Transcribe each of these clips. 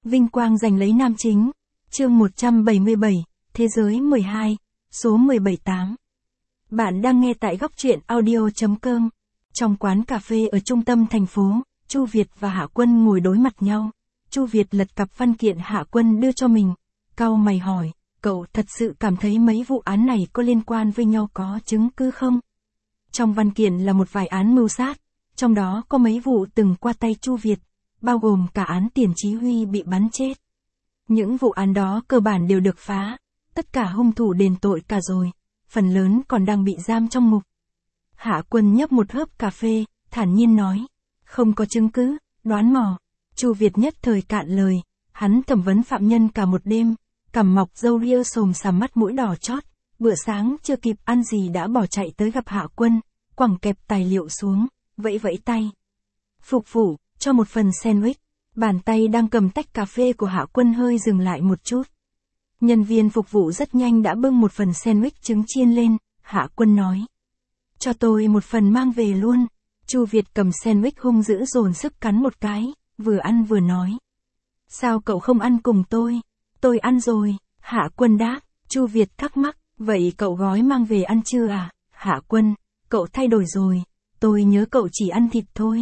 Vinh quang giành lấy nam chính. Chương 177, Thế giới 12, số 178. Bạn đang nghe tại góc truyện audio.com. Trong quán cà phê ở trung tâm thành phố, Chu Việt và Hạ Quân ngồi đối mặt nhau. Chu Việt lật cặp văn kiện Hạ Quân đưa cho mình. Cau mày hỏi, cậu thật sự cảm thấy mấy vụ án này có liên quan với nhau, có chứng cứ không? Trong văn kiện là một vài án mưu sát, trong đó có mấy vụ từng qua tay Chu Việt, bao gồm cả án Tiền Chí Huy bị bắn chết. Những vụ án đó cơ bản đều được phá, tất cả hung thủ đền tội cả rồi, phần lớn còn đang bị giam trong ngục. Hạ Quân nhấp một hớp cà phê, thản nhiên nói, không có chứng cứ, đoán mò. Chu Việt nhất thời cạn lời, hắn thẩm vấn phạm nhân cả một đêm, cằm mọc râu ria xồm xàm, mắt mũi đỏ chót, bữa sáng chưa kịp ăn gì đã bỏ chạy tới gặp Hạ Quân, quẳng kẹp tài liệu xuống, vẫy vẫy tay. Phục vụ, cho một phần sandwich. Bàn tay đang cầm tách cà phê của Hạ Quân hơi dừng lại một chút. Nhân viên phục vụ rất nhanh đã bưng một phần sandwich trứng chiên lên, Hạ Quân nói. Cho tôi một phần mang về luôn. Chu Việt cầm sandwich hung dữ dồn sức cắn một cái, vừa ăn vừa nói. Sao cậu không ăn cùng tôi? Tôi ăn rồi, Hạ Quân đáp. Chu Việt thắc mắc, vậy cậu gói mang về ăn chưa à? Hạ Quân, cậu thay đổi rồi, tôi nhớ cậu chỉ ăn thịt thôi.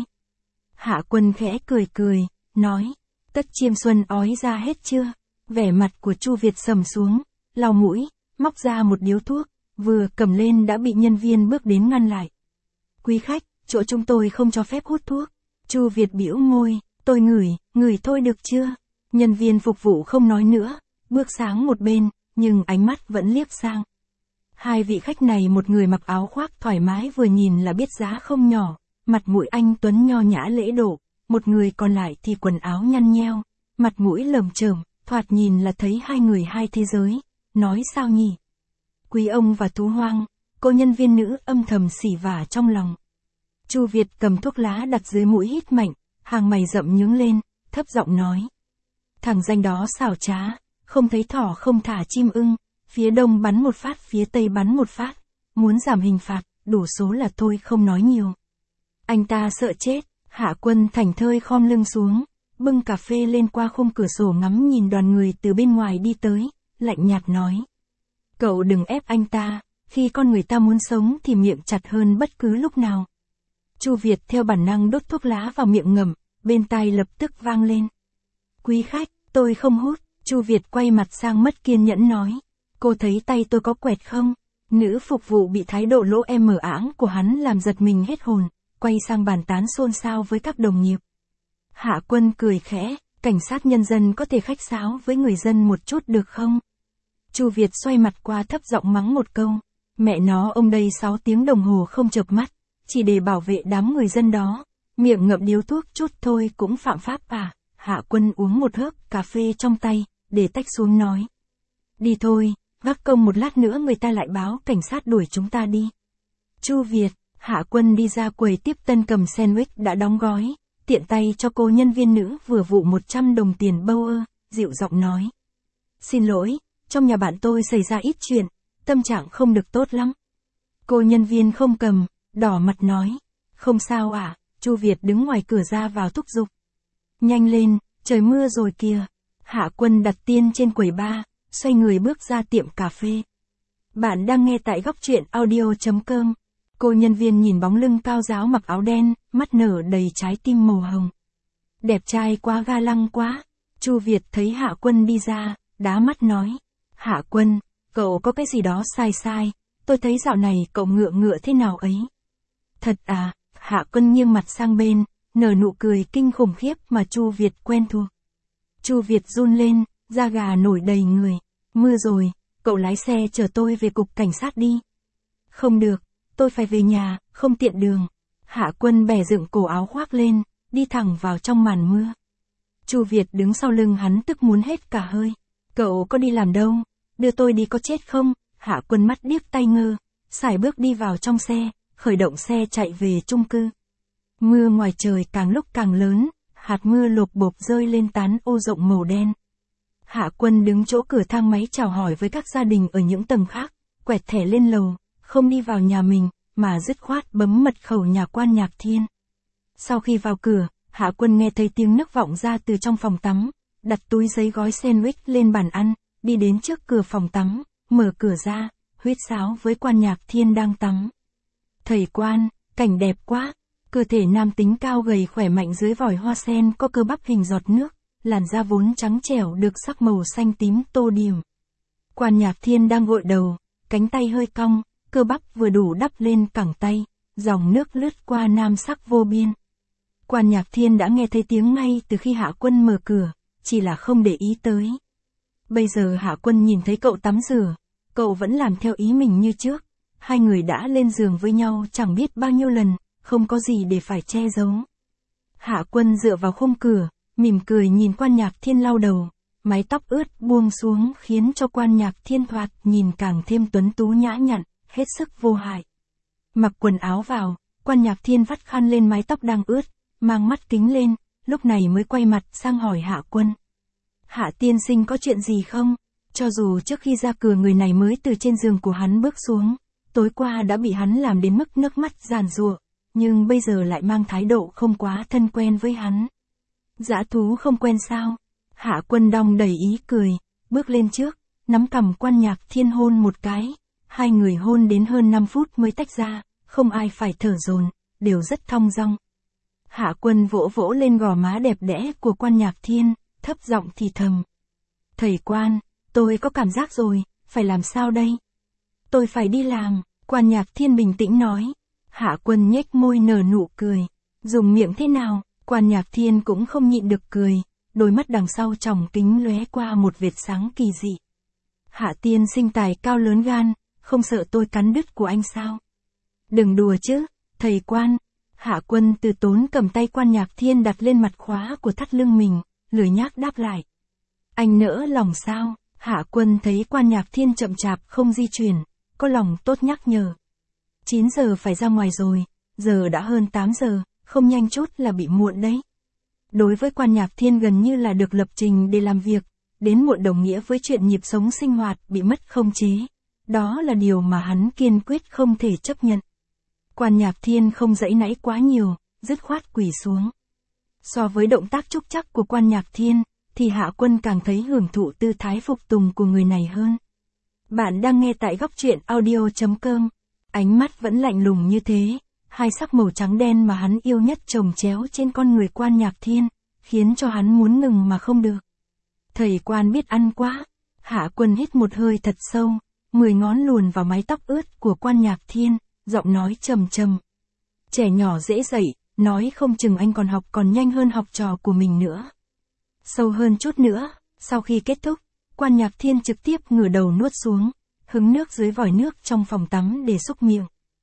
Hạ Quân khẽ cười cười, nói, tất chiêm xuân ói ra hết chưa? Vẻ mặt của Chu Việt sầm xuống, lau mũi, móc ra một điếu thuốc, vừa cầm lên đã bị nhân viên bước đến ngăn lại. Quý khách, chỗ chúng tôi không cho phép hút thuốc. Chu Việt bĩu môi, tôi ngửi thôi được chưa? Nhân viên phục vụ không nói nữa, bước sang một bên, nhưng ánh mắt vẫn liếc sang. Hai vị khách này, một người mặc áo khoác thoải mái vừa nhìn là biết giá không nhỏ, mặt mũi anh tuấn nho nhã lễ độ, một người còn lại thì quần áo nhăn nheo, mặt mũi lởm chởm, thoạt nhìn là thấy hai người hai thế giới, nói sao nhỉ? Quý ông và thú hoang, cô nhân viên nữ âm thầm xỉ vả trong lòng. Chu Việt cầm thuốc lá đặt dưới mũi hít mạnh, hàng mày rậm nhướng lên, thấp giọng nói. Thằng danh đó xảo trá, không thấy thỏ không thả chim ưng, phía đông bắn một phát phía tây bắn một phát, muốn giảm hình phạt, đủ số là thôi không nói nhiều. Anh ta sợ chết. Hạ Quân thảnh thơi khom lưng xuống, bưng cà phê lên qua khung cửa sổ ngắm nhìn đoàn người từ bên ngoài đi tới, lạnh nhạt nói. Cậu đừng ép anh ta, khi con người ta muốn sống thì miệng chặt hơn bất cứ lúc nào. Chu Việt theo bản năng đốt thuốc lá vào miệng ngậm, bên tai lập tức vang lên. Quý khách, tôi không hút. Chu Việt quay mặt sang mất kiên nhẫn nói. Cô thấy tay tôi có quẹt không? Nữ phục vụ bị thái độ lỗ em ảng của hắn làm giật mình hết hồn, quay sang bàn tán xôn xao với các đồng nghiệp. Hạ Quân cười khẽ, cảnh sát nhân dân có thể khách sáo với người dân một chút được không? Chu Việt xoay mặt qua thấp giọng mắng một câu. Mẹ nó, ông đây 6 tiếng đồng hồ không chợp mắt, chỉ để bảo vệ đám người dân đó, miệng ngậm điếu thuốc chút thôi cũng phạm pháp à? Hạ Quân uống một hớp cà phê trong tay, để tách xuống nói. Đi thôi, gác công một lát nữa người ta lại báo cảnh sát đuổi chúng ta đi. Chu Việt. Hạ Quân đi ra quầy tiếp tân cầm sandwich đã đóng gói, tiện tay cho cô nhân viên nữ vừa vụ 100 đồng tiền Bauer, dịu giọng nói. Xin lỗi, trong nhà bạn tôi xảy ra ít chuyện, tâm trạng không được tốt lắm. Cô nhân viên không cầm, đỏ mặt nói. Không sao à? Chu Việt đứng ngoài cửa ra vào thúc giục. Nhanh lên, trời mưa rồi kìa. Hạ Quân đặt tiền trên quầy bar, xoay người bước ra tiệm cà phê. Bạn đang nghe tại góc truyện audio.com. Cô nhân viên nhìn bóng lưng cao ráo mặc áo đen, mắt nở đầy trái tim màu hồng. Đẹp trai quá, ga lăng quá. Chu Việt thấy Hạ Quân đi ra, đá mắt nói. Hạ Quân, cậu có cái gì đó sai sai, tôi thấy dạo này cậu ngựa thế nào ấy. Thật à? Hạ Quân nghiêng mặt sang bên, nở nụ cười kinh khủng khiếp mà Chu Việt quen thuộc. Chu Việt run lên, da gà nổi đầy người. Mưa rồi, cậu lái xe chở tôi về cục cảnh sát đi. Không được. Tôi phải về nhà, không tiện đường. Hạ Quân bẻ dựng cổ áo khoác lên, đi thẳng vào trong màn mưa. Chu Việt đứng sau lưng hắn tức muốn hết cả hơi. Cậu có đi làm đâu, đưa tôi đi có chết không? Hạ Quân mắt điếc tai ngơ, sải bước đi vào trong xe, khởi động xe chạy về chung cư. Mưa ngoài trời càng lúc càng lớn, hạt mưa lộp bộp rơi lên tán ô rộng màu đen. Hạ Quân đứng chỗ cửa thang máy chào hỏi với các gia đình ở những tầng khác, quẹt thẻ lên lầu. Không đi vào nhà mình, mà dứt khoát bấm mật khẩu nhà quan Nhạc Thiên. Sau khi vào cửa, Hạ Quân nghe thấy tiếng nước vọng ra từ trong phòng tắm, đặt túi giấy gói sandwich lên bàn ăn, đi đến trước cửa phòng tắm, mở cửa ra, huýt sáo với Quan Nhạc Thiên đang tắm. Thầy Quan, cảnh đẹp quá. Cơ thể nam tính cao gầy khỏe mạnh dưới vòi hoa sen có cơ bắp hình giọt nước, làn da vốn trắng trẻo được sắc màu xanh tím tô điểm. Quan Nhạc Thiên đang gội đầu, cánh tay hơi cong, cơ bắp vừa đủ đắp lên cẳng tay, dòng nước lướt qua nam sắc vô biên. Quan Nhạc Thiên đã nghe thấy tiếng ngay từ khi Hạ Quân mở cửa, chỉ là không để ý tới. Bây giờ Hạ Quân nhìn thấy cậu tắm rửa, cậu vẫn làm theo ý mình như trước. Hai người đã lên giường với nhau chẳng biết bao nhiêu lần, không có gì để phải che giấu. Hạ Quân dựa vào khung cửa, mỉm cười nhìn Quan Nhạc Thiên lau đầu, mái tóc ướt buông xuống khiến cho Quan Nhạc Thiên thoạt nhìn càng thêm tuấn tú nhã nhặn, hết sức vô hại. Mặc quần áo vào, Quan Nhạc Thiên vắt khăn lên mái tóc đang ướt, mang mắt kính lên, lúc này mới quay mặt sang hỏi Hạ Quân. Hạ tiên sinh có chuyện gì không? Cho dù trước khi ra cửa người này mới từ trên giường của hắn bước xuống, tối qua đã bị hắn làm đến mức nước mắt giàn giụa, nhưng bây giờ lại mang thái độ không quá thân quen với hắn. Dã thú không quen sao? Hạ Quân đong đầy ý cười, bước lên trước, nắm cằm Quan Nhạc Thiên hôn một cái. Hai người hôn đến hơn 5 phút mới tách ra, không ai phải thở dồn, đều rất thong dong. Hạ Quân vỗ vỗ lên gò má đẹp đẽ của Quan Nhạc Thiên, thấp giọng thì thầm. Thầy Quan, tôi có cảm giác rồi, phải làm sao đây? Tôi phải đi làm, Quan Nhạc Thiên bình tĩnh nói. Hạ Quân nhếch môi nở nụ cười. Dùng miệng thế nào? Quan Nhạc Thiên cũng không nhịn được cười, đôi mắt đằng sau tròng kính lóe qua một vệt sáng kỳ dị. Hạ tiên sinh tài cao lớn gan, không sợ tôi cắn đứt của anh sao? Đừng đùa chứ, thầy Quan. Hạ Quân từ tốn cầm tay Quan Nhạc Thiên đặt lên mặt khóa của thắt lưng mình, lười nhác đáp lại. Anh nỡ lòng sao? Hạ Quân thấy Quan Nhạc Thiên chậm chạp không di chuyển, có lòng tốt nhắc nhở. 9 giờ phải ra ngoài rồi, giờ đã hơn 8 giờ, không nhanh chút là bị muộn đấy. Đối với Quan Nhạc Thiên gần như là được lập trình để làm việc, đến muộn đồng nghĩa với chuyện nhịp sống sinh hoạt bị mất khống chế. Đó là điều mà hắn kiên quyết không thể chấp nhận. Quan Nhạc Thiên không giãy nãy quá nhiều, dứt khoát quỳ xuống. So với động tác trúc trắc của Quan Nhạc Thiên, thì Hạ Quân càng thấy hưởng thụ tư thái phục tùng của người này hơn. Bạn đang nghe tại góc truyện audio.com. Ánh mắt vẫn lạnh lùng như thế, hai sắc màu trắng đen mà hắn yêu nhất chồng chéo trên con người Quan Nhạc Thiên, khiến cho hắn muốn ngừng mà không được. Thầy Quan biết ăn quá. Hạ Quân hít một hơi thật sâu, 10 ngón luồn vào mái tóc ướt của Quan Nhạc Thiên, giọng nói trầm trầm. Trẻ nhỏ dễ dậy, nói không chừng anh còn nhanh hơn học trò của mình nữa. Sâu hơn chút nữa, sau khi kết thúc, Quan Nhạc Thiên trực tiếp ngửa đầu nuốt xuống, hứng nước dưới vòi nước trong phòng tắm để xúc miệng.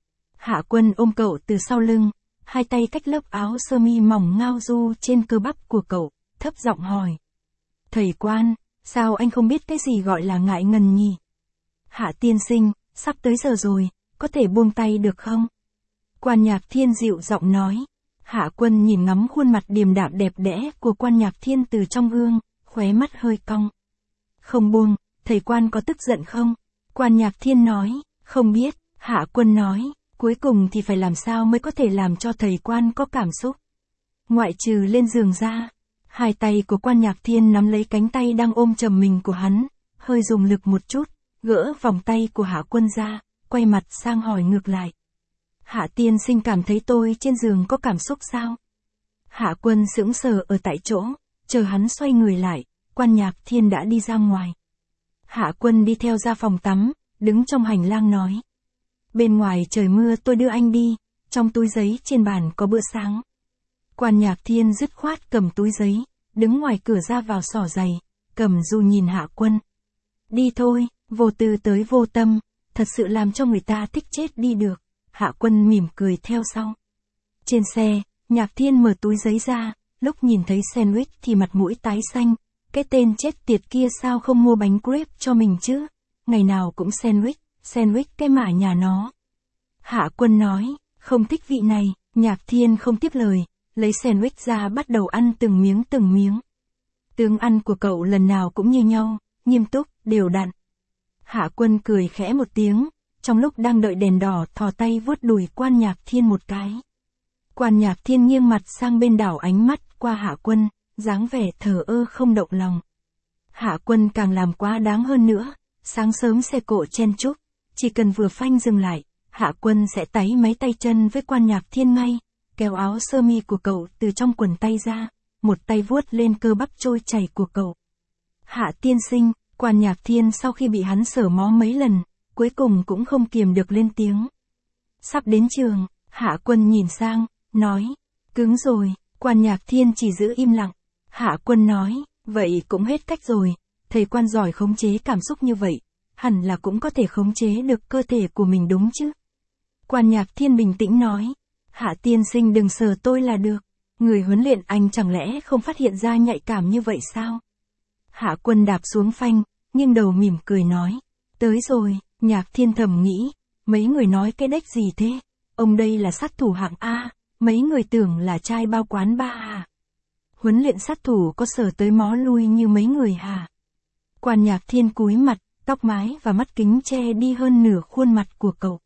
Hạ Quân ôm cậu từ sau lưng, hai tay cách lớp áo sơ mi mỏng ngao du trên cơ bắp của cậu, thấp giọng hỏi. Thầy Quan, sao anh không biết cái gì gọi là ngại ngần nhỉ? Hạ tiên sinh, sắp tới giờ rồi, có thể buông tay được không? Quan Nhạc Thiên dịu giọng nói. Hạ Quân nhìn ngắm khuôn mặt điềm đạm đẹp đẽ của Quan Nhạc Thiên từ trong gương, khóe mắt hơi cong. Không buông, thầy Quan có tức giận không? Quan Nhạc Thiên nói, không biết. Hạ Quân nói, cuối cùng thì phải làm sao mới có thể làm cho thầy Quan có cảm xúc? Ngoại trừ lên giường ra. Hai tay của Quan Nhạc Thiên nắm lấy cánh tay đang ôm chầm mình của hắn, hơi dùng lực một chút, gỡ vòng tay của Hạ Quân ra, quay mặt sang hỏi ngược lại. Hạ tiên sinh cảm thấy tôi trên giường có cảm xúc sao? Hạ Quân sững sờ ở tại chỗ, chờ hắn xoay người lại, Quan Nhạc Thiên đã đi ra ngoài. Hạ Quân đi theo ra phòng tắm, đứng trong hành lang nói. Bên ngoài trời mưa tôi đưa anh đi, trong túi giấy trên bàn có bữa sáng. Quan Nhạc Thiên dứt khoát cầm túi giấy, đứng ngoài cửa ra vào xỏ giày, cầm dù nhìn Hạ Quân. Đi thôi, vô tư tới vô tâm, thật sự làm cho người ta thích chết đi được. Hạ Quân mỉm cười theo sau. Trên xe, Nhạc Thiên mở túi giấy ra, lúc nhìn thấy sandwich thì mặt mũi tái xanh. Cái tên chết tiệt kia sao không mua bánh crepe cho mình chứ? Ngày nào cũng sandwich cái mả nhà nó. Hạ Quân nói, không thích vị này. Nhạc Thiên không tiếp lời, lấy sandwich ra bắt đầu ăn từng miếng. Tướng ăn của cậu lần nào cũng như nhau, nghiêm túc, đều đặn. Hạ Quân cười khẽ một tiếng, trong lúc đang đợi đèn đỏ thò tay vuốt đùi Quan Nhạc Thiên một cái. Quan Nhạc Thiên nghiêng mặt sang bên đảo ánh mắt qua Hạ Quân, dáng vẻ thờ ơ không động lòng. Hạ Quân càng làm quá đáng hơn nữa, sáng sớm xe cộ chen chúc, chỉ cần vừa phanh dừng lại, Hạ Quân sẽ táy máy tay chân với Quan Nhạc Thiên ngay, kéo áo sơ mi của cậu từ trong quần tay ra, một tay vuốt lên cơ bắp trôi chảy của cậu. Hạ tiên sinh, Quan Nhạc Thiên sau khi bị hắn sờ mó mấy lần, cuối cùng cũng không kiềm được lên tiếng. Sắp đến trường, Hạ Quân nhìn sang, nói, cứng rồi, Quan Nhạc Thiên chỉ giữ im lặng. Hạ Quân nói, vậy cũng hết cách rồi, thầy Quan giỏi khống chế cảm xúc như vậy, hẳn là cũng có thể khống chế được cơ thể của mình đúng chứ. Quan Nhạc Thiên bình tĩnh nói, Hạ tiên sinh đừng sờ tôi là được, người huấn luyện anh chẳng lẽ không phát hiện ra nhạy cảm như vậy sao? Hạ Quân đạp xuống phanh, nghiêng đầu mỉm cười nói, tới rồi. Nhạc Thiên thầm nghĩ, mấy người nói cái đếch gì thế, ông đây là sát thủ hạng A, mấy người tưởng là trai bao quán ba à. Huấn luyện sát thủ có sờ tới mó lui như mấy người hả? Quan Nhạc Thiên cúi mặt, tóc mái và mắt kính che đi hơn nửa khuôn mặt của cậu.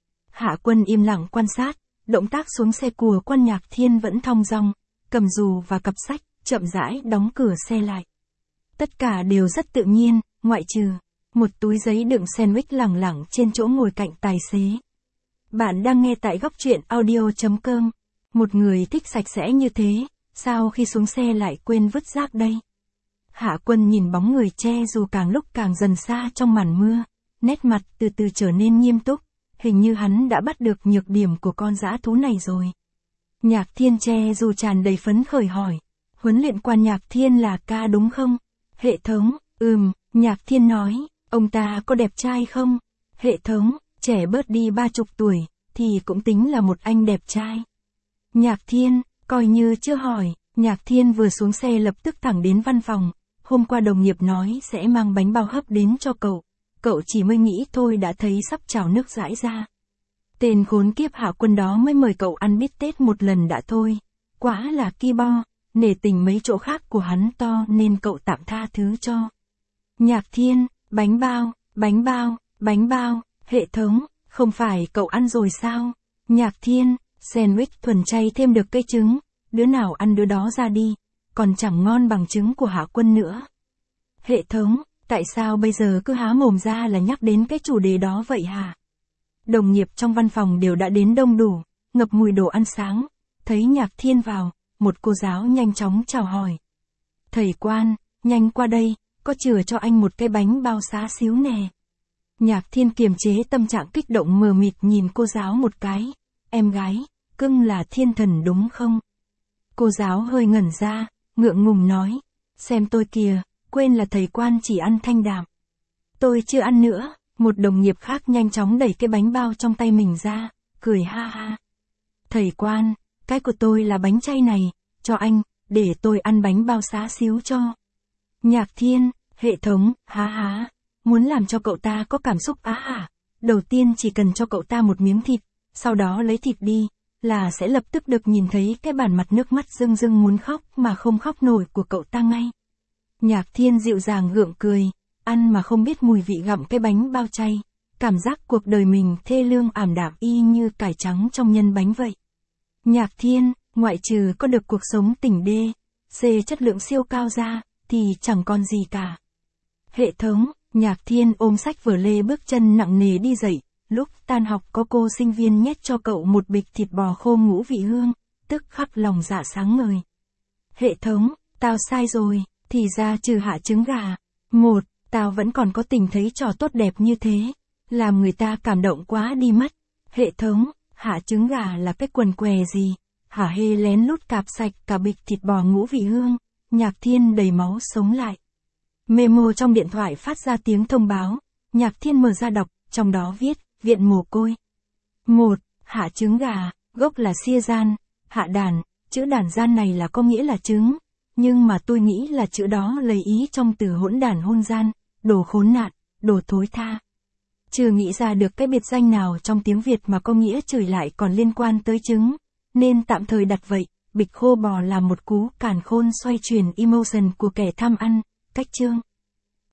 Hạ Quân im lặng quan sát, động tác xuống xe của Quan Nhạc Thiên vẫn thong dong, cầm dù và cặp sách, chậm rãi đóng cửa xe lại. Tất cả đều rất tự nhiên, ngoại trừ một túi giấy đựng sandwich lẳng lẳng trên chỗ ngồi cạnh tài xế. Bạn đang nghe tại góc truyện audio.com. Một người thích sạch sẽ như thế, sao khi xuống xe lại quên vứt rác đây? Hạ Quân nhìn bóng người che dù càng lúc càng dần xa trong màn mưa, nét mặt từ từ trở nên nghiêm túc, hình như hắn đã bắt được nhược điểm của con dã thú này rồi. Nhạc Thiên che dù tràn đầy phấn khởi hỏi, huấn luyện Quan Nhạc Thiên là ca đúng không? Hệ thống, Nhạc Thiên nói, ông ta có đẹp trai không? Hệ thống, trẻ bớt đi 30 tuổi, thì cũng tính là một anh đẹp trai. Nhạc Thiên, coi như chưa hỏi, Nhạc Thiên vừa xuống xe lập tức thẳng đến văn phòng, hôm qua đồng nghiệp nói sẽ mang bánh bao hấp đến cho cậu chỉ mới nghĩ thôi đã thấy sắp trào nước dãi ra. Tên khốn kiếp Hạ Quân đó mới mời cậu ăn bít tết một lần đã thôi, quá là ki bo, nể tình mấy chỗ khác của hắn to nên cậu tạm tha thứ cho. Nhạc Thiên, bánh bao, hệ thống, không phải cậu ăn rồi sao? Nhạc Thiên, sandwich thuần chay thêm được cây trứng, đứa nào ăn đứa đó ra đi, còn chẳng ngon bằng trứng của Hạ Quân nữa. Hệ thống, tại sao bây giờ cứ há mồm ra là nhắc đến cái chủ đề đó vậy hả? Đồng nghiệp trong văn phòng đều đã đến đông đủ, ngập mùi đồ ăn sáng, thấy Nhạc Thiên vào, một cô giáo nhanh chóng chào hỏi. Thầy Quan, nhanh qua đây, có chừa cho anh một cái bánh bao xá xíu nè. Nhạc Thiên kiềm chế tâm trạng kích động mờ mịt nhìn cô giáo một cái. Em gái, cưng là thiên thần đúng không? Cô giáo hơi ngẩn ra, ngượng ngùng nói. Xem tôi kìa, quên là thầy Quan chỉ ăn thanh đạm. Tôi chưa ăn nữa. Một đồng nghiệp khác nhanh chóng đẩy cái bánh bao trong tay mình ra, cười ha ha. Thầy Quan, cái của tôi là bánh chay này, cho anh, để tôi ăn bánh bao xá xíu cho. Nhạc Thiên, hệ thống, há, muốn làm cho cậu ta có cảm xúc hả? Đầu tiên chỉ cần cho cậu ta một miếng thịt, sau đó lấy thịt đi, là sẽ lập tức được nhìn thấy cái bản mặt nước mắt rưng rưng muốn khóc mà không khóc nổi của cậu ta ngay. Nhạc Thiên dịu dàng gượng cười, ăn mà không biết mùi vị gặm cái bánh bao chay, cảm giác cuộc đời mình thê lương ảm đạm y như cải trắng trong nhân bánh vậy. Nhạc Thiên, ngoại trừ có được cuộc sống tỉnh đê, C chất lượng siêu cao ra, thì chẳng còn gì cả. Hệ thống, Nhạc Thiên ôm sách vở lê bước chân nặng nề đi dậy, lúc tan học có cô sinh viên nhét cho cậu một bịch thịt bò khô ngũ vị hương, tức khắc lòng dạ sáng ngời. Hệ thống, tao sai rồi, thì ra trừ hạ trứng gà. Tao vẫn còn có tình thấy trò tốt đẹp như thế, làm người ta cảm động quá đi mất. Hệ thống, hạ trứng gà là cái quần què gì? Hả hê lén lút cạp sạch cả bịch thịt bò ngũ vị hương. Nhạc Thiên đầy máu sống lại. Memo trong điện thoại phát ra tiếng thông báo. Nhạc Thiên mở ra đọc, trong đó viết, viện mồ côi. 1. Hạ trứng gà, gốc là xia gian, hạ đàn, chữ đàn gian này là có nghĩa là trứng. Nhưng mà tôi nghĩ là chữ đó lấy ý trong từ hỗn đản hôn gian, đồ khốn nạn, đồ thối tha. Chưa nghĩ ra được cái biệt danh nào trong tiếng Việt mà có nghĩa chửi lại còn liên quan tới trứng, nên tạm thời đặt vậy, bịch khô bò là một cú càn khôn xoay chuyển emotion của kẻ tham ăn, cách chương.